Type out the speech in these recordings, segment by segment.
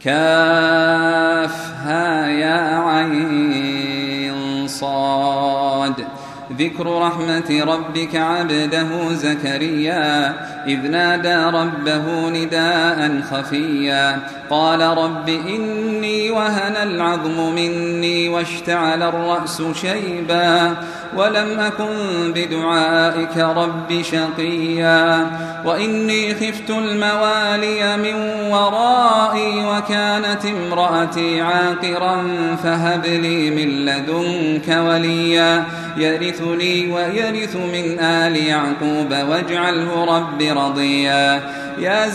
كافها يا عين صاد. ذكر رحمة ربك عبده زكريا إذ نادى ربه نداء خفيا قال رب إني وهن العظم مني واشتعل الرأس شيبا ولم أكن بدعائك رب شقيا وإني خفت الموالي من ورائي وكانت امرأتي عاقرا فهب لي من لدنك وليا يرثني ويرث من آل يعقوب واجعله رب رضيا. يا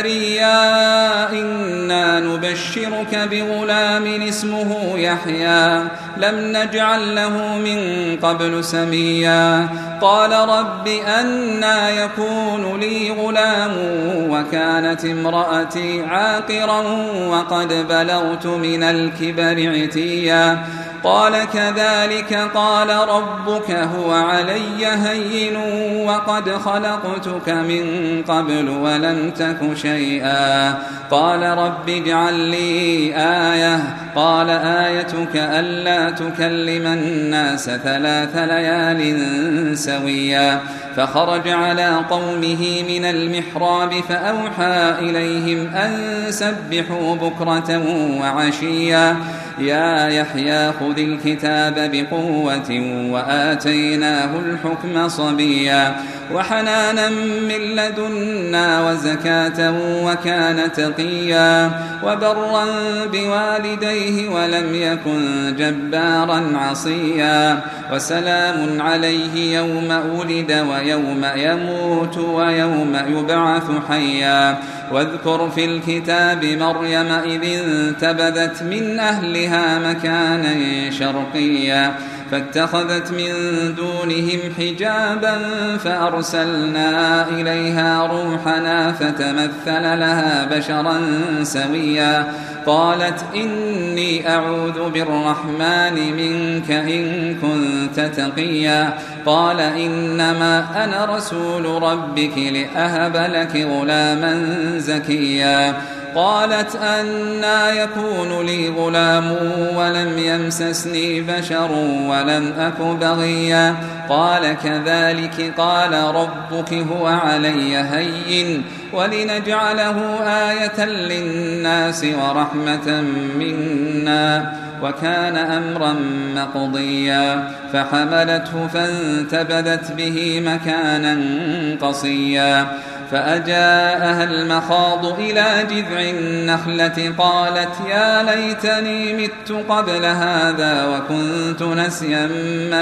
زكريا إنا نبشرك بغلام اسمه يحيى لم نجعل له من قبل سميا قال رب أنى يكون لي غلام وكانت امرأتي عاقرا وقد بلغت من الكبر عتيا قال كذلك قال ربك هو علي هين وقد خلقتك من قبل ولم تك شيئا قال رب اجعل لي آية قال آيتك ألا تكلم الناس 3 ليال سويا فخرج على قومه من المحراب فأوحى إليهم أن سبحوا بكرة وعشيا يا يحيى خذ الكتاب بقوة وآتيناه الحكم صبيا وحنانا من لدنا وزكاة وكان تقيا وبرا بوالديه ولم يكن جبارا عصيا وسلام عليه يوم ولد ويوم يموت ويوم يبعث حيا واذكر في الكتاب مريم إذ انتبذت من أهلها مكانا شرقيا فاتخذت من دونهم حجابا فأرسلنا إليها روحنا فتمثل لها بشرا سويا قالت إني أعوذ بالرحمن منك إن كنت تقيا قال إنما أنا رسول ربك لأهب لك غلاما زكيا قالت أنى يكون لي غلام ولم يمسسني بشر ولم أك بغيا قال كذلك قال ربك هو علي هين ولنجعله آية للناس ورحمة منا وكان أمرا مقضيا فحملته فانتبذت به مكانا قصيا فأجاءها المخاض إلى جذع النخلة قالت يا ليتني مت قبل هذا وكنت نسيا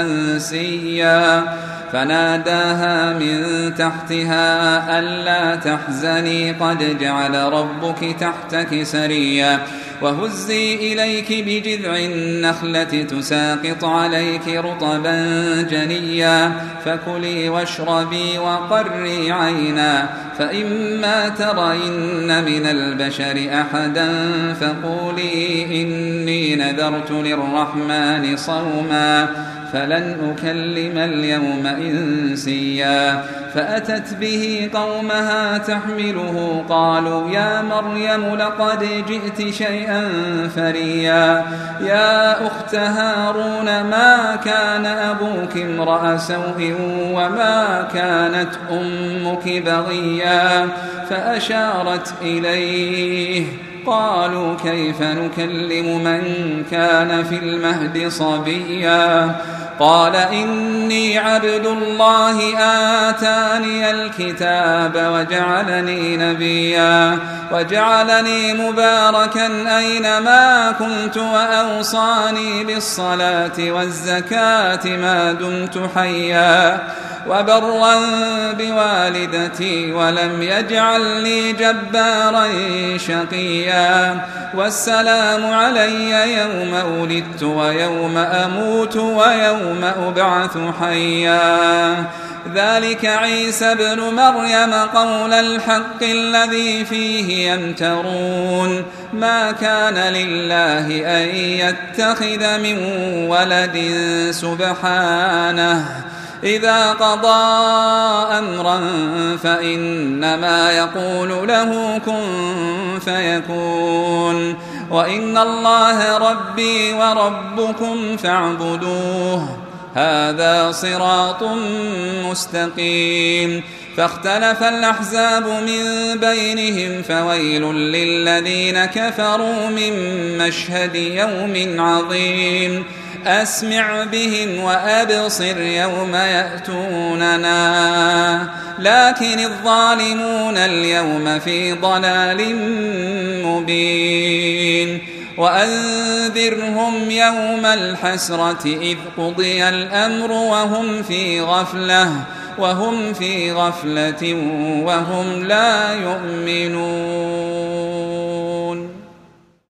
منسيا فناداها من تحتها ألا تحزني قد جعل ربك تحتك سريا وهزي إليك بجذع النخلة تساقط عليك رطبا جنيا فكلي واشربي وقري عينا فإما ترين من البشر أحدا فقولي إني نذرت للرحمن صوما فلن أكلم اليوم إنسيا فأتت به قومها تحمله قالوا يا مريم لقد جئت شيئا فريا يا أخت هارون ما كان أبوك امرأ سوء وما كانت أمك بغيا فأشارت إليه قالوا كيف نكلم من كان في المهد صبيا قال إني عبد الله آتاني الكتاب وجعلني نبيا وجعلني مباركا أينما كنت وأوصاني بالصلاة والزكاة ما دمت حيا وبرا بوالدتي ولم يجعلني جبارا شقيا والسلام علي يوم ولدت ويوم أموت ويوم أبعث حيا ذلك عيسى ابن مريم قول الحق الذي فيه يمترون ما كان لله أن يتخذ من ولد سبحانه إذا قضى أمرا فإنما يقول له كن فيكون وإن الله ربي وربكم فاعبدوه هذا صراط مستقيم فاختلف الأحزاب من بينهم فويل للذين كفروا من مشهد يوم عظيم أسمع بهم وأبصر يوم يأتوننا لكن الظالمون اليوم في ضلال مبين وأنذرهم يوم الحسرة إذ قضي الأمر وهم في غفلة وهم لا يؤمنون.